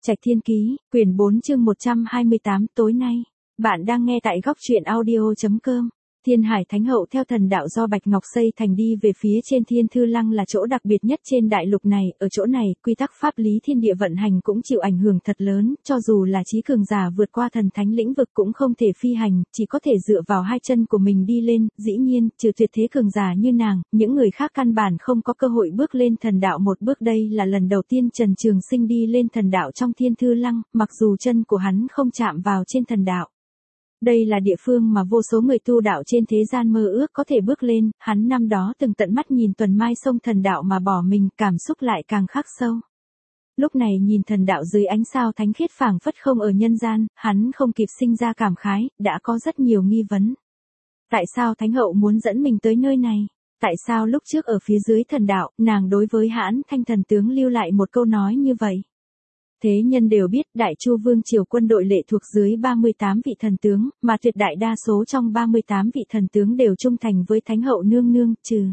Trạch Thiên Ký, quyển 4 chương 128 tối nay. Bạn đang nghe tại góc truyện audio.com. Thiên Hải Thánh Hậu theo thần đạo do Bạch Ngọc xây thành đi về phía trên Thiên Thư Lăng là chỗ đặc biệt nhất trên đại lục này, ở chỗ này, quy tắc pháp lý thiên địa vận hành cũng chịu ảnh hưởng thật lớn, cho dù là trí cường giả vượt qua thần thánh lĩnh vực cũng không thể phi hành, chỉ có thể dựa vào hai chân của mình đi lên, dĩ nhiên, trừ tuyệt thế cường giả như nàng, những người khác căn bản không có cơ hội bước lên thần đạo một bước. Đây là lần đầu tiên Trần Trường Sinh đi lên thần đạo trong Thiên Thư Lăng, mặc dù chân của hắn không chạm vào trên thần đạo. Đây là địa phương mà vô số người tu đạo trên thế gian mơ ước có thể bước lên, hắn năm đó từng tận mắt nhìn Tuần Mai sông thần đạo mà bỏ mình, cảm xúc lại càng khắc sâu. Lúc này nhìn thần đạo dưới ánh sao thánh khiết phảng phất không ở nhân gian, hắn không kịp sinh ra cảm khái, đã có rất nhiều nghi vấn. Tại sao Thánh Hậu muốn dẫn mình tới nơi này? Tại sao lúc trước ở phía dưới thần đạo, nàng đối với Hãn Thanh thần tướng lưu lại một câu nói như vậy? Thế nhân đều biết Đại Chu Vương triều quân đội lệ thuộc dưới 38 vị thần tướng, mà tuyệt đại đa số trong 38 vị thần tướng đều trung thành với Thánh Hậu nương nương, trừ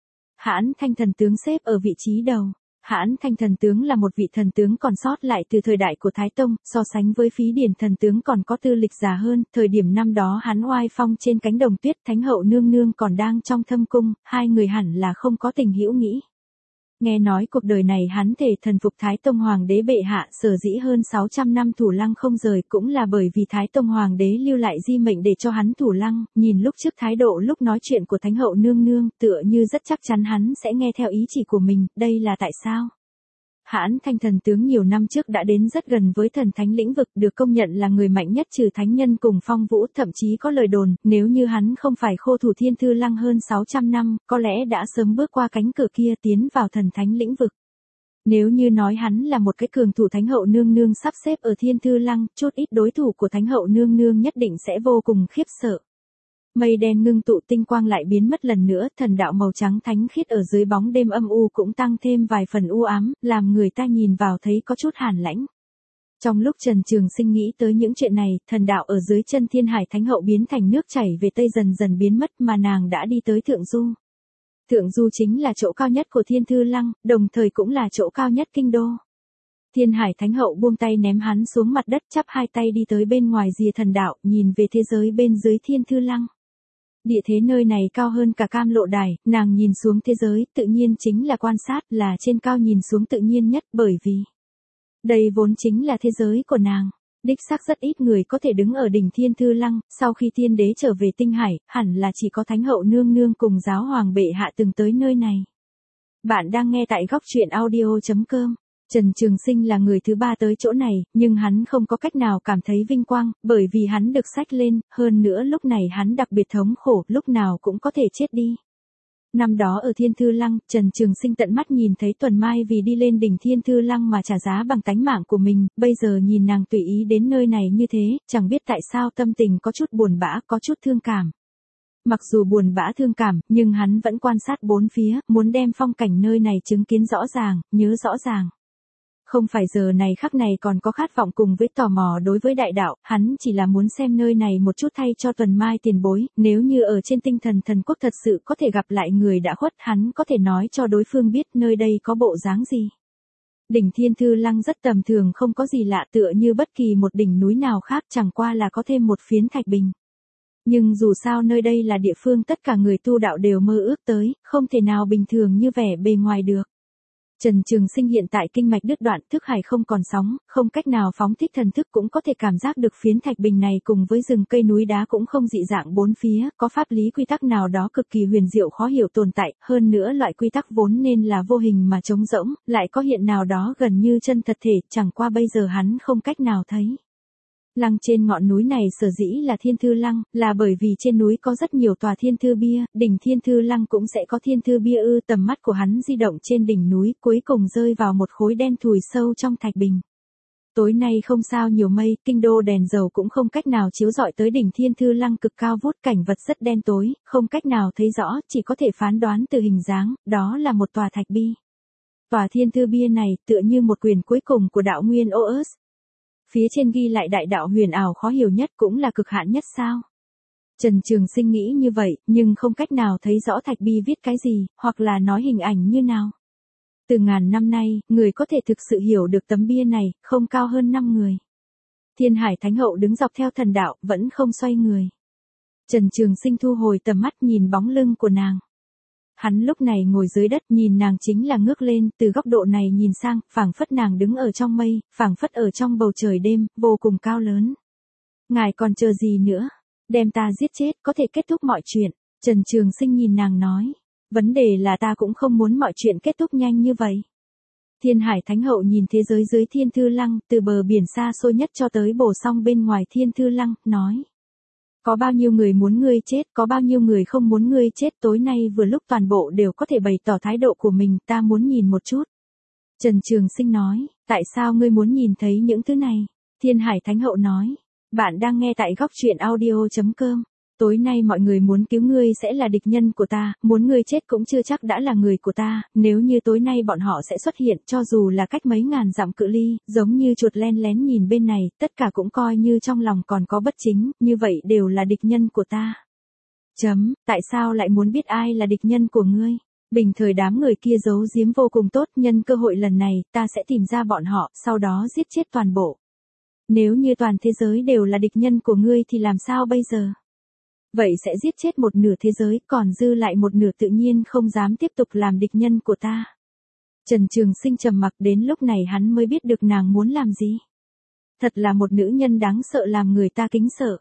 Hãn Thanh thần tướng xếp ở vị trí đầu. Hãn Thanh thần tướng là một vị thần tướng còn sót lại từ thời đại của Thái Tông, so sánh với Phí Điển thần tướng còn có tư lịch già hơn, thời điểm năm đó hắn oai phong trên cánh đồng tuyết, Thánh Hậu nương nương còn đang trong thâm cung, hai người hẳn là không có tình hữu nghĩ. Nghe nói cuộc đời này hắn thể thần phục Thái Tông Hoàng đế bệ hạ, sở dĩ hơn 600 năm thủ lăng không rời cũng là bởi vì Thái Tông Hoàng đế lưu lại di mệnh để cho hắn thủ lăng, nhìn lúc trước thái độ lúc nói chuyện của Thánh Hậu nương nương, tựa như rất chắc chắn hắn sẽ nghe theo ý chỉ của mình, đây là tại sao? Hãn Thanh thần tướng nhiều năm trước đã đến rất gần với thần thánh lĩnh vực, được công nhận là người mạnh nhất trừ thánh nhân cùng Phong Vũ, thậm chí có lời đồn, nếu như hắn không phải khô thủ Thiên Thư Lăng hơn 600 năm, có lẽ đã sớm bước qua cánh cửa kia tiến vào thần thánh lĩnh vực. Nếu như nói hắn là một cái cường thủ Thánh Hậu nương nương sắp xếp ở Thiên Thư Lăng, chút ít đối thủ của Thánh Hậu nương nương nhất định sẽ vô cùng khiếp sợ. Mây đen ngưng tụ, tinh quang lại biến mất lần nữa, thần đạo màu trắng thánh khiết ở dưới bóng đêm âm u cũng tăng thêm vài phần u ám, làm người ta nhìn vào thấy có chút hàn lãnh. Trong lúc Trần Trường Sinh nghĩ tới những chuyện này, thần đạo ở dưới chân Thiên Hải Thánh Hậu biến thành nước chảy về tây dần dần biến mất, mà nàng đã đi tới Thượng Du. Thượng Du chính là chỗ cao nhất của Thiên Thư Lăng, đồng thời cũng là chỗ cao nhất kinh đô. Thiên Hải Thánh Hậu buông tay ném hắn xuống mặt đất, chắp hai tay đi tới bên ngoài rìa thần đạo, nhìn về thế giới bên dưới Thiên Thư Lăng. Địa thế nơi này cao hơn cả Cam Lộ Đài, nàng nhìn xuống thế giới, tự nhiên chính là quan sát, là trên cao nhìn xuống tự nhiên nhất, bởi vì đây vốn chính là thế giới của nàng. Đích xác rất ít người có thể đứng ở đỉnh Thiên Thư Lăng, sau khi tiên đế trở về Tinh Hải, hẳn là chỉ có Thánh Hậu nương nương cùng giáo hoàng bệ hạ từng tới nơi này. Bạn đang nghe tại góc truyện audio.com. Trần Trường Sinh là người thứ ba tới chỗ này, nhưng hắn không có cách nào cảm thấy vinh quang, bởi vì hắn được xách lên, hơn nữa lúc này hắn đặc biệt thống khổ, lúc nào cũng có thể chết đi. Năm đó ở Thiên Thư Lăng, Trần Trường Sinh tận mắt nhìn thấy Tuần Mai vì đi lên đỉnh Thiên Thư Lăng mà trả giá bằng tánh mạng của mình, bây giờ nhìn nàng tùy ý đến nơi này như thế, chẳng biết tại sao tâm tình có chút buồn bã, có chút thương cảm. Mặc dù buồn bã thương cảm, nhưng hắn vẫn quan sát bốn phía, muốn đem phong cảnh nơi này chứng kiến rõ ràng, nhớ rõ ràng. Không phải giờ này khắc này còn có khát vọng cùng với tò mò đối với đại đạo, hắn chỉ là muốn xem nơi này một chút thay cho Tuần Mai tiền bối, nếu như ở trên tinh thần thần quốc thật sự có thể gặp lại người đã khuất, hắn có thể nói cho đối phương biết nơi đây có bộ dáng gì. Đỉnh Thiên Thư Lăng rất tầm thường, không có gì lạ, tựa như bất kỳ một đỉnh núi nào khác, chẳng qua là có thêm một phiến thạch bình. Nhưng dù sao nơi đây là địa phương tất cả người tu đạo đều mơ ước tới, không thể nào bình thường như vẻ bề ngoài được. Trần Trường Sinh hiện tại kinh mạch đứt đoạn, thức hải không còn sóng, không cách nào phóng thích thần thức, cũng có thể cảm giác được phiến thạch bình này cùng với rừng cây núi đá cũng không dị dạng bốn phía, có pháp lý quy tắc nào đó cực kỳ huyền diệu khó hiểu tồn tại, hơn nữa loại quy tắc vốn nên là vô hình mà trống rỗng, lại có hiện nào đó gần như chân thật thể, chẳng qua bây giờ hắn không cách nào thấy. Lăng trên ngọn núi này sở dĩ là Thiên Thư Lăng, là bởi vì trên núi có rất nhiều tòa Thiên Thư bia, đỉnh Thiên Thư Lăng cũng sẽ có Thiên Thư bia ư. Tầm mắt của hắn di động trên đỉnh núi, cuối cùng rơi vào một khối đen thùi sâu trong thạch bình. Tối nay không sao nhiều mây, kinh đô đèn dầu cũng không cách nào chiếu rọi tới đỉnh Thiên Thư Lăng cực cao vút, cảnh vật rất đen tối, không cách nào thấy rõ, chỉ có thể phán đoán từ hình dáng, đó là một tòa thạch bi. Tòa Thiên Thư bia này tựa như một quyển cuối cùng của đạo nguyên Oos. Phía trên ghi lại đại đạo huyền ảo khó hiểu nhất, cũng là cực hạn nhất sao? Trần Trường Sinh nghĩ như vậy, nhưng không cách nào thấy rõ thạch bi viết cái gì, hoặc là nói hình ảnh như nào. Từ ngàn năm nay, người có thể thực sự hiểu được tấm bia này, không cao hơn 5 người. Thiên Hải Thánh Hậu đứng dọc theo thần đạo, vẫn không xoay người. Trần Trường Sinh thu hồi tầm mắt nhìn bóng lưng của nàng. Hắn lúc này ngồi dưới đất nhìn nàng chính là ngước lên, từ góc độ này nhìn sang, phảng phất nàng đứng ở trong mây, phảng phất ở trong bầu trời đêm, vô cùng cao lớn. Ngài còn chờ gì nữa? Đem ta giết chết, có thể kết thúc mọi chuyện. Trần Trường Sinh nhìn nàng nói. Vấn đề là ta cũng không muốn mọi chuyện kết thúc nhanh như vậy. Thiên Hải Thánh Hậu nhìn thế giới dưới Thiên Thư Lăng, từ bờ biển xa xôi nhất cho tới bổ song bên ngoài Thiên Thư Lăng, nói. Có bao nhiêu người muốn ngươi chết, có bao nhiêu người không muốn ngươi chết, tối nay vừa lúc toàn bộ đều có thể bày tỏ thái độ của mình, ta muốn nhìn một chút. Trần Trường Sinh nói, tại sao ngươi muốn nhìn thấy những thứ này? Thiên Hải Thánh Hậu nói, bạn đang nghe tại góc truyện audio.com. Tối nay mọi người muốn cứu ngươi sẽ là địch nhân của ta, muốn ngươi chết cũng chưa chắc đã là người của ta, nếu như tối nay bọn họ sẽ xuất hiện cho dù là cách mấy ngàn dặm cự ly, giống như chuột len lén nhìn bên này, tất cả cũng coi như trong lòng còn có bất chính, như vậy đều là địch nhân của ta. Tại sao lại muốn biết ai là địch nhân của ngươi? Bình thời đám người kia giấu giếm vô cùng tốt, nhân cơ hội lần này, ta sẽ tìm ra bọn họ, sau đó giết chết toàn bộ. Nếu như toàn thế giới đều là địch nhân của ngươi thì làm sao bây giờ? Vậy sẽ giết chết một nửa thế giới, còn dư lại một nửa tự nhiên không dám tiếp tục làm địch nhân của ta. Trần Trường Sinh trầm mặc, đến lúc này hắn mới biết được nàng muốn làm gì. Thật là một nữ nhân đáng sợ làm người ta kính sợ.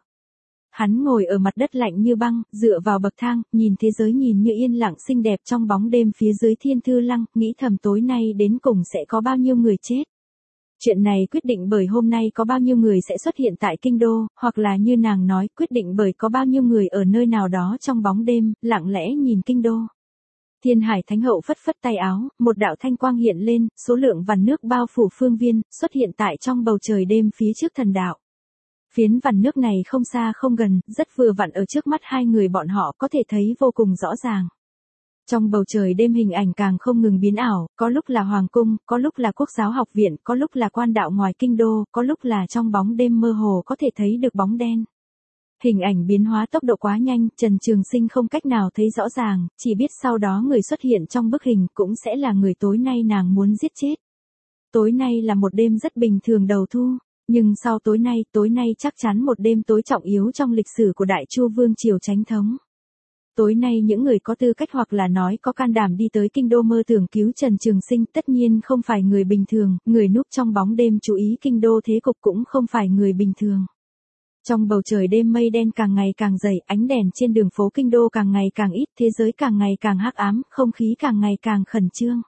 Hắn ngồi ở mặt đất lạnh như băng, dựa vào bậc thang, nhìn thế giới nhìn như yên lặng xinh đẹp trong bóng đêm phía dưới Thiên Thư Lăng, nghĩ thầm tối nay đến cùng sẽ có bao nhiêu người chết. Chuyện này quyết định bởi hôm nay có bao nhiêu người sẽ xuất hiện tại kinh đô, hoặc là như nàng nói, quyết định bởi có bao nhiêu người ở nơi nào đó trong bóng đêm, lặng lẽ nhìn kinh đô. Thiên Hải Thánh Hậu phất phất tay áo, một đạo thanh quang hiện lên, số lượng vằn nước bao phủ phương viên, xuất hiện tại trong bầu trời đêm phía trước thần đạo. Phiến vằn nước này không xa không gần, rất vừa vặn ở trước mắt hai người bọn họ có thể thấy vô cùng rõ ràng. Trong bầu trời đêm hình ảnh càng không ngừng biến ảo, có lúc là hoàng cung, có lúc là quốc giáo học viện, có lúc là quan đạo ngoài kinh đô, có lúc là trong bóng đêm mơ hồ có thể thấy được bóng đen. Hình ảnh biến hóa tốc độ quá nhanh, Trần Trường Sinh không cách nào thấy rõ ràng, chỉ biết sau đó người xuất hiện trong bức hình cũng sẽ là người tối nay nàng muốn giết chết. Tối nay là một đêm rất bình thường đầu thu, nhưng sau tối nay chắc chắn một đêm tối trọng yếu trong lịch sử của Đại Chu Vương Triều Chánh Thống. Tối nay những người có tư cách hoặc là nói có can đảm đi tới kinh đô mơ tưởng cứu Trần Trường Sinh tất nhiên không phải người bình thường, người núp trong bóng đêm chú ý kinh đô thế cục cũng không phải người bình thường. Trong bầu trời đêm mây đen càng ngày càng dày, ánh đèn trên đường phố kinh đô càng ngày càng ít, thế giới càng ngày càng hắc ám, không khí càng ngày càng khẩn trương.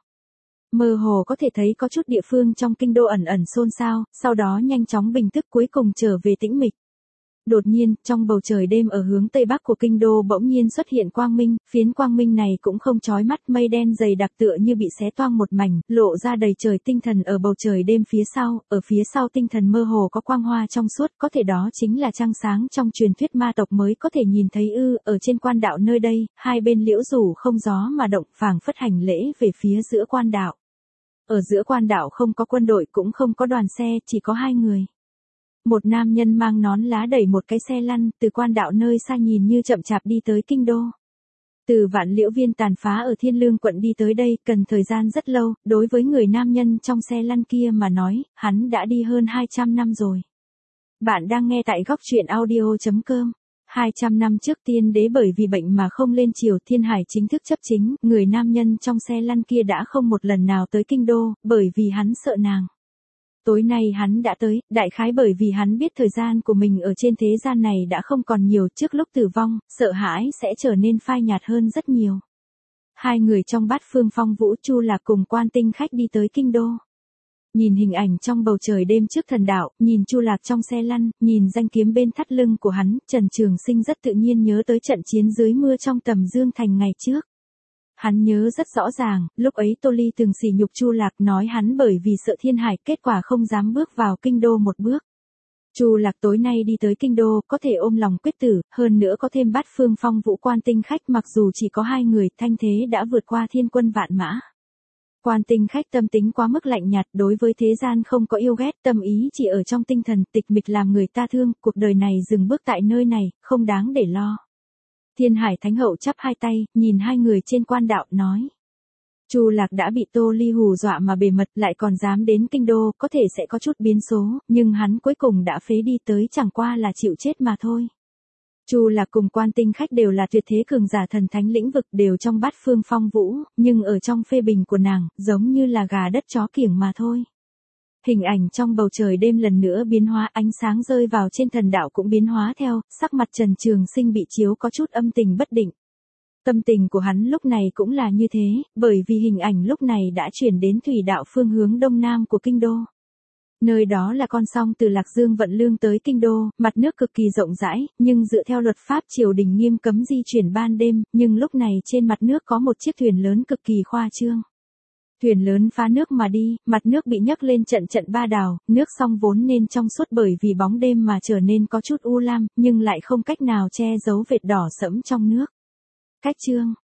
Mơ hồ có thể thấy có chút địa phương trong kinh đô ẩn ẩn xôn xao, sau đó nhanh chóng bình tức cuối cùng trở về tĩnh mịch. Đột nhiên, trong bầu trời đêm ở hướng tây bắc của kinh đô bỗng nhiên xuất hiện quang minh, phiến quang minh này cũng không chói mắt, mây đen dày đặc tựa như bị xé toang một mảnh, lộ ra đầy trời tinh thần ở bầu trời đêm phía sau, ở phía sau tinh thần mơ hồ có quang hoa trong suốt, có thể đó chính là trăng sáng trong truyền thuyết ma tộc mới có thể nhìn thấy ở trên quan đạo nơi đây, hai bên liễu rủ không gió mà động, phảng phất hành lễ về phía giữa quan đạo. Ở giữa quan đạo không có quân đội cũng không có đoàn xe, chỉ có hai người. Một nam nhân mang nón lá đẩy một cái xe lăn, từ quan đạo nơi xa nhìn như chậm chạp đi tới kinh đô. Từ Vạn Liễu Viên tàn phá ở Thiên Lương quận đi tới đây, cần thời gian rất lâu, đối với người nam nhân trong xe lăn kia mà nói, hắn đã đi hơn 200 năm rồi. Bạn đang nghe tại góc truyện audio.com. 200 năm trước Tiên Đế bởi vì bệnh mà không lên triều, Thiên Hải chính thức chấp chính, người nam nhân trong xe lăn kia đã không một lần nào tới kinh đô, bởi vì hắn sợ nàng. Tối nay hắn đã tới, đại khái bởi vì hắn biết thời gian của mình ở trên thế gian này đã không còn nhiều, trước lúc tử vong, sợ hãi sẽ trở nên phai nhạt hơn rất nhiều. Hai người trong Bát Phương Phong Vũ, Chu Lạc cùng Quan Tinh Khách đi tới kinh đô. Nhìn hình ảnh trong bầu trời đêm trước thần đạo, nhìn Chu Lạc trong xe lăn, nhìn danh kiếm bên thắt lưng của hắn, Trần Trường Sinh rất tự nhiên nhớ tới trận chiến dưới mưa trong Tầm Dương Thành ngày trước. Hắn nhớ rất rõ ràng, lúc ấy Tô Ly từng sỉ nhục Chu Lạc, nói hắn bởi vì sợ Thiên Hải, kết quả không dám bước vào kinh đô một bước. Chu Lạc tối nay đi tới kinh đô, có thể ôm lòng quyết tử, hơn nữa có thêm Bát Phương Phong Vũ Quan Tinh Khách, mặc dù chỉ có hai người, thanh thế đã vượt qua thiên quân vạn mã. Quan Tinh Khách tâm tính quá mức lạnh nhạt, đối với thế gian không có yêu ghét, tâm ý chỉ ở trong tinh thần, tịch mịch làm người ta thương, cuộc đời này dừng bước tại nơi này, không đáng để lo. Thiên Hải Thánh Hậu chắp hai tay, nhìn hai người trên quan đạo, nói. Chu Lạc đã bị Tô Ly hù dọa mà bề mật, lại còn dám đến kinh đô, có thể sẽ có chút biến số, nhưng hắn cuối cùng đã phế đi tới, chẳng qua là chịu chết mà thôi. Chu Lạc cùng Quan Tinh Khách đều là tuyệt thế cường giả thần thánh lĩnh vực, đều trong bát phương phong vũ, nhưng ở trong phê bình của nàng, giống như là gà đất chó kiểng mà thôi. Hình ảnh trong bầu trời đêm lần nữa biến hóa, ánh sáng rơi vào trên thần đạo cũng biến hóa theo, sắc mặt Trần Trường Sinh bị chiếu có chút âm tình bất định. Tâm tình của hắn lúc này cũng là như thế, bởi vì hình ảnh lúc này đã chuyển đến thủy đạo phương hướng đông nam của kinh đô. Nơi đó là con sông từ Lạc Dương vận lương tới kinh đô, mặt nước cực kỳ rộng rãi, nhưng dựa theo luật pháp triều đình nghiêm cấm di chuyển ban đêm, nhưng lúc này trên mặt nước có một chiếc thuyền lớn cực kỳ khoa trương. Thuyền lớn phá nước mà đi, mặt nước bị nhấc lên trận trận ba đào, nước sông vốn nên trong suốt bởi vì bóng đêm mà trở nên có chút u lam, nhưng lại không cách nào che giấu vệt đỏ sẫm trong nước. Cách chương